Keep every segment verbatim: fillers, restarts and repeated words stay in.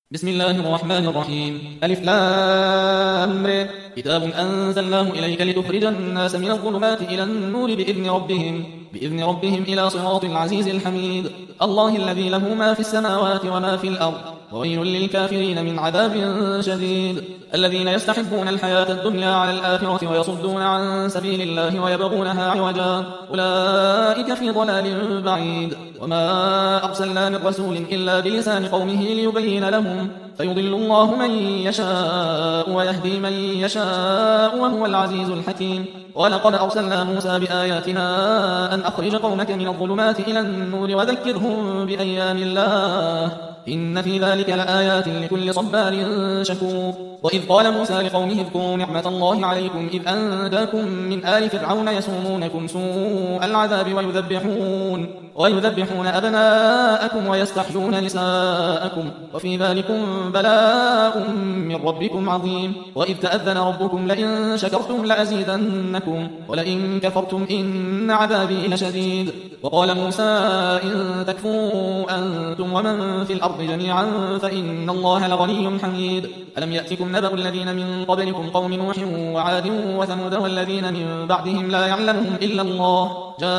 بسم الله الرحمن الرحيم. ألف لام ر. كتاب أنزلناه إليك لتخرج الناس من الظلمات إلى النور بإذن ربهم بإذن ربهم إلى صراط العزيز الحميد. الله الذي له ما في السماوات وما في الأرض، وويل للكافرين من عذاب شديد. الذين يستحبون الحياة الدنيا على الآخرة ويصدون عن سبيل الله ويبغونها عوجا، أولئك في ضلال بعيد. وما أرسلنا من رسول إلا بلسان قومه ليبين لهم، فيضل الله من يشاء ويهدي من يشاء وهو العزيز الحكيم. ولقد أرسلنا موسى بآياتنا أن أخرج قومك من الظلمات إلى النور وذكرهم بأيام الله، إن في ذلك لآيات لكل صبار شكور. وإذ قال موسى لقومه اذكروا نعمة الله عليكم إذ أنجاكم من آل فرعون يسومونكم سوء العذاب ويذبحون ويذبحون أبناءكم ويستحيون نساءكم، وفي ذلكم بلاء من ربكم عظيم. وإذ تأذن ربكم لئن شكرتم لأزيدنكم ولئن كفرتم إن عذابي لشديد. وقال موسى إن تكفروا أنتم ومن في الأرض جميعا فإن الله لغني حميد. ألم يأتكم نبأ الذين من قبلكم قوم نوح وعاد وثمود والذين من بعدهم لا يعلمهم إلا الله،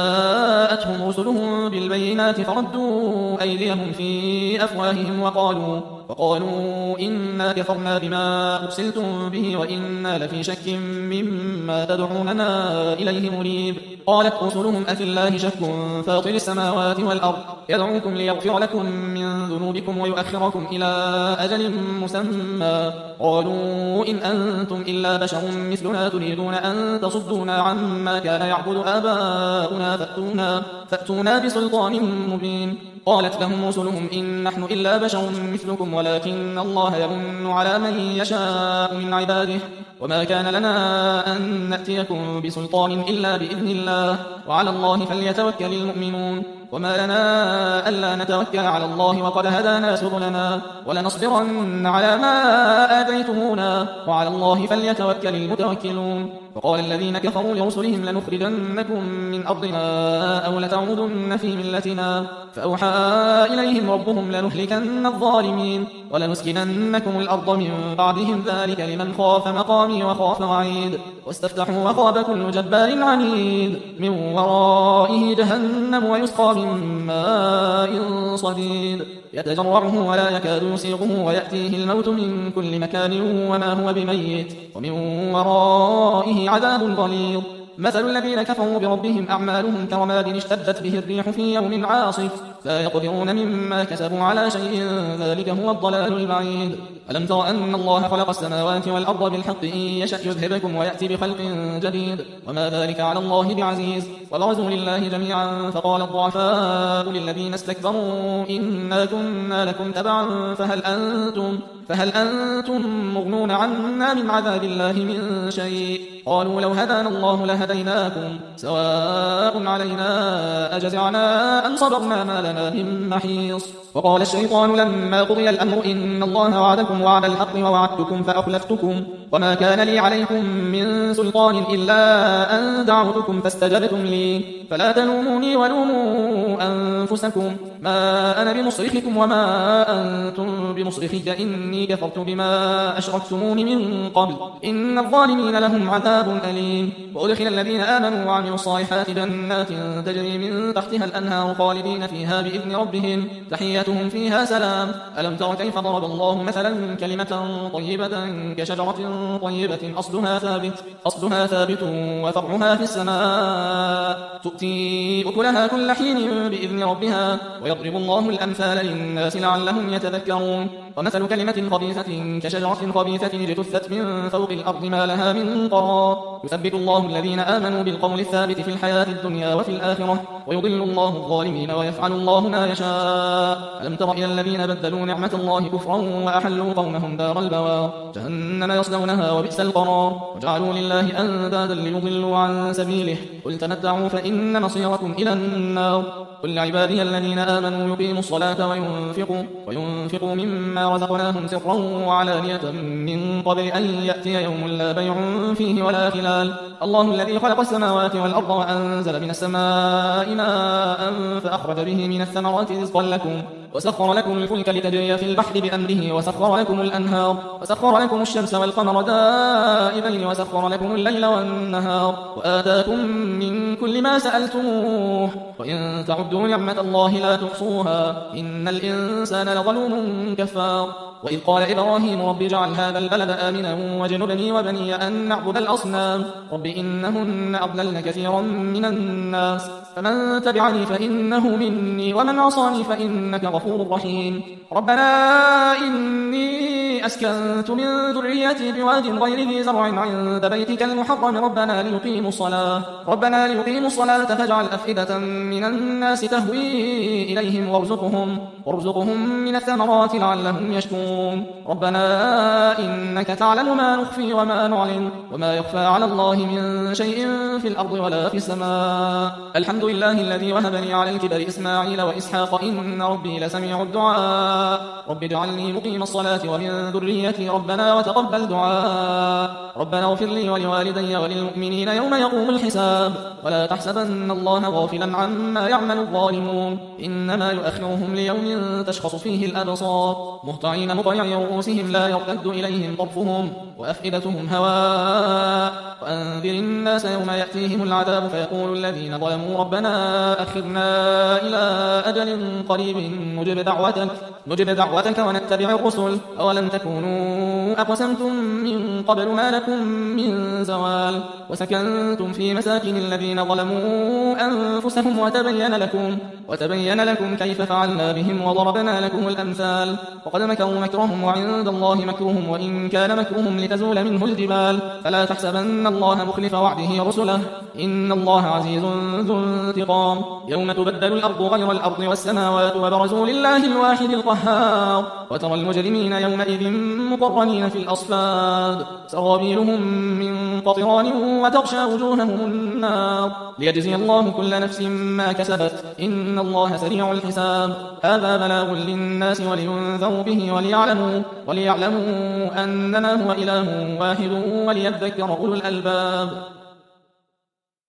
جاءتهم رسلهم بالبينات فردوا أيديهم في أفواههم وقالوا وقالوا إنا كفرنا بما أرسلتم به وإنا لفي شك مما تدعوننا إليه مريب. قالت رسلهم أفي الله شك فاطر السماوات والأرض يدعوكم ليغفر لكم من ذنوبكم ويؤخركم إلى أجل مسمى، قالوا إن أنتم إلا بشر مثلنا تريدون أن تصدونا عما كان يعبد آباؤنا فأتونا, فأتونا بسلطان مبين. قالت لهم رسلهم إن نحن إلا بشر مثلكم ولكن الله يمن على من يشاء من عباده، وما كان لنا أن نأتيكم بسلطان إلا بإذن الله، وعلى الله فليتوكل المؤمنون. وما لنا ألا نتوكل على الله وقد هدانا سبلنا ولنصبرن على ما آذيتمونا وعلى الله فليتوكل المتوكلون. وقال الذين كفروا لرسلهم لنخرجنكم من أرضنا أو لتعودن في ملتنا، فأوحى إليهم ربهم لنهلكن الظالمين ولنسكننكم الأرض من بعدهم ذلك لمن خاف مقامي وخاف وعيد. واستفتحوا وخاب كل جبار عنيد من ورائه جهنم ويسقى من ماء صديد يتجرعه ولا يكاد يسيغه ويأتيه الموت من كل مكان وما هو بميت ومن ورائه عذاب غليظ. مثل الذين كفروا بربهم أعمالهم كرماد اشتدت به الريح في يوم عاصف لا يقدرون مما كسبوا على شيء ذلك هو الضلال البعيد. ألم تر أن الله خلق السماوات والأرض بالحق إن يشأ يذهبكم ويأتي بخلق جديد وما ذلك على الله بعزيز. وبرزوا لله جميعا فقال الضعفاء للذين استكبروا إنا كنا لكم تبعا فهل أنتم فهل أنتم مغنون عنا من عذاب الله من شيء؟ قالوا لو هدانا الله لهديناكم سواء علينا أجزعنا أم صبرنا ما لنا من محيص. وقال الشيطان لما قضي الأمر إن الله وعدكم وعد الحق ووعدتكم فأخلفتكم وما كان لي عليكم من سلطان إلا أن دعوتكم فاستجبتم لي فلا تلوموني ولوموا أنفسكم ما أنا بمصرخكم وما أنتم بمصرخي إني كفرت بما أشركتمون من قبل إن الظالمين لهم عذاب أليم. وأدخل الذين آمنوا وعملوا الصالحات جنات تجري من تحتها الأنهار خالدين فيها بإذن ربهم تحيتهم فيها سلام. ألم تر كيف ضرب الله مثلا كلمة طيبة كشجرة طيبة أصلها ثابت أصلها ثابت وفرعها في السماء تؤتي أكلها كل حين بإذن ربها ويضرب الله الأمثال للناس لعلهم يتذكرون. ومثل كلمة خبيثة كشجرة خبيثة اجتثت من فوق الأرض ما لها من قرار يثبت الله الذين آمنوا بالقول الثابت في الحياة الدنيا وفي الآخرة ويضل الله الظالمين ويفعل الله ما يشاء. ألم تر إلى الذين بدلوا نعمة الله كفرا وأحلوا قومهم دار البوار جهنم يصلونها وبئس القرار وجعلوا لله أندادا ليضلوا عن سبيله قل تمتعوا فإن مصيركم إلى النار. قل لعبادي الذين آمنوا يقيموا الصلاة وينفقوا, وينفقوا مما رزقناهم سرا وعلانية من قبل أن يأتي يوم لا بيع فيه ولا خلال. الله الذي خلق السماوات والأرض وأنزل من السماء ماء فأخرج به من الثمرات رزقا لكم وسخر لكم الفلك لتجري في البحر بأمره وسخر لكم الأنهار وسخر لكم الشمس والقمر دائبين وسخر لكم الليل والنهار وآتاكم من كل ما سألتموه وإن تعدوا نعمة الله لا تحصوها إن الإنسان لظلوم كفار. وإذ قال إبراهيم رب اجعل هذا البلد آمنا واجنبني وبني أن نعبد الأصنام رب إنهن أضللن كثيرا من الناس فمن تبعني فإنه مني ومن عصاني فإنك غفور رحيم. ربنا إني أسكنت من ذريتي بواد غير ذي زرع عند بيتك المحرم ربنا ليقيموا الصلاة ربنا ليقيموا الصلاة فاجعل أفئدة من الناس تهوي إليهم وارزقهم وارزقهم من الثمرات لعلهم يشكرون. ربنا إنك تعلم ما نخفي وما نعلن وما يخفى على الله من شيء في الأرض ولا في السماء. الحمد لله الذي وهب لي على الكبر إسماعيل وإسحاق إن ربي لسميع الدعاء رب اجعلني مقيم الصلاة ومن ذريتي ربنا وتقبل دعاء ربنا اغفر لي ولوالدي وللمؤمنين يوم يقوم الحساب ولا تحسبن الله غافلا عما يعمل الظالمون إنما يؤخرهم ليوم تشخص فيه الأبصار مهطعين مطيعي رؤوسهم لا يرتد إليهم طرفهم وأفئدتهم هواء وأنذر الناس يوم يأتيهم العذاب فيقول الذين ظلموا ربنا أخرنا إلى أجل قريب نجب دعوتك, نجب دعوتك ونتبع الرسل أولم تكونوا أقسمتم من قبل ما لكم من زوال وسكنتم في مساكن الذين ظلموا أنفسهم وتبين لكم, وتبين لكم كيف فعلنا بهم وضربنا لكم الأمثال وقد مكروا مكرهم وعند الله مكرهم وإن كان مكرهم لتزول منه الجبال فلا تحسبن الله مخلف وعده رسله إن الله عزيز ذو انتقام. يوم تبدل الأرض غير الأرض والسماوات وبرزوا لله الواحد القهار وترى المجرمين يومئذ مقرنين في الأصفاد سرابيلهم من قطران وتغشى وجوههم النار ليجزي الله كل نفس ما كسبت إن الله سريع الحساب. هذا بلاغ للناس ولينذروا به وليعلموا, وليعلموا أنما هو إله واحد وليذكر أولو الألباب.